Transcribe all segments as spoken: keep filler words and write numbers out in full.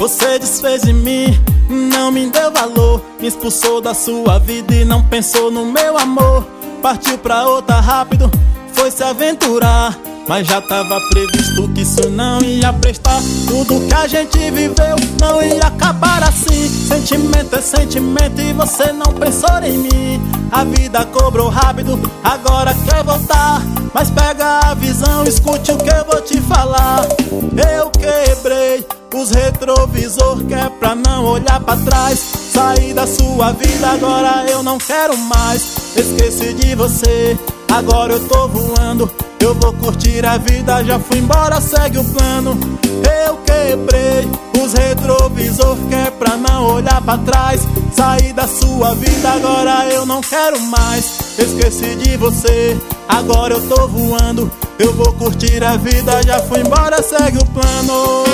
Você desfez de mim, não me deu valor, me expulsou da sua vida e não pensou no meu amor. Partiu pra outra rápido, foi se aventurar, mas já tava previsto que isso não ia prestar. Tudo que a gente viveu não ia acabar assim. Sentimento é sentimento e você não pensou em mim. A vida cobrou rápido, agora quer voltar, mas pega a visão, escute o que eu vou te falar. Eu quebrei os retrovisor que é pra não olhar pra trás. Saí da sua vida, agora eu não quero mais. Esqueci de você, agora eu tô voando. Eu vou curtir a vida, já fui embora, segue o plano. Eu quebrei os retrovisor que é pra não olhar pra trás. Saí da sua vida, agora eu não quero mais. Esqueci de você, agora eu tô voando. Eu vou curtir a vida, já fui embora, segue o plano.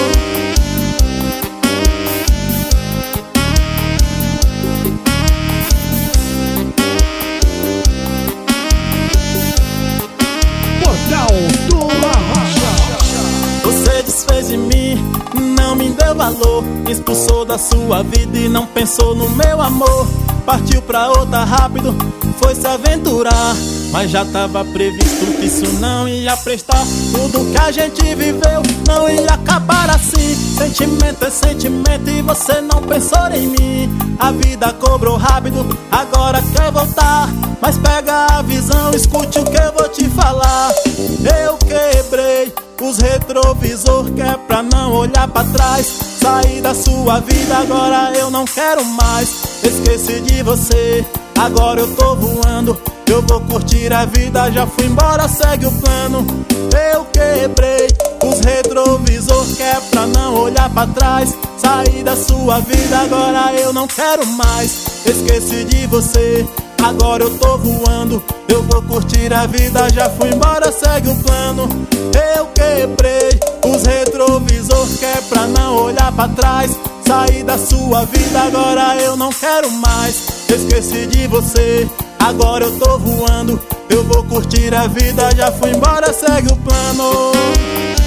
Você desfez de mim, não me deu valor, me expulsou da sua vida e não pensou no meu amor. Partiu pra outra rápido, foi se aventurar, mas já tava previsto que isso não ia prestar. Tudo que a gente viveu não ia acabar assim. Sentimento é sentimento e você não pensou em mim. A vida cobrou rápido, agora quer voltar, mas pega a visão, escute o que eu vou te falar. Eu quebrei os retrovisor que é pra não olhar pra trás. Saí da sua vida, agora eu não quero mais. Esqueci de você, agora eu tô voando. Eu vou curtir a vida, já fui embora, segue o plano. Eu quebrei os retrovisor que é pra não olhar pra trás. Saí da sua vida, agora eu não quero mais. Esqueci de você, agora eu tô voando. Eu vou curtir a vida, já fui embora, segue o plano. Eu quebrei os retrovisor que é pra não olhar pra trás. Saí da sua vida, agora eu não quero mais. Esqueci de você, agora eu tô voando. Eu vou curtir a vida, já fui embora, segue o plano.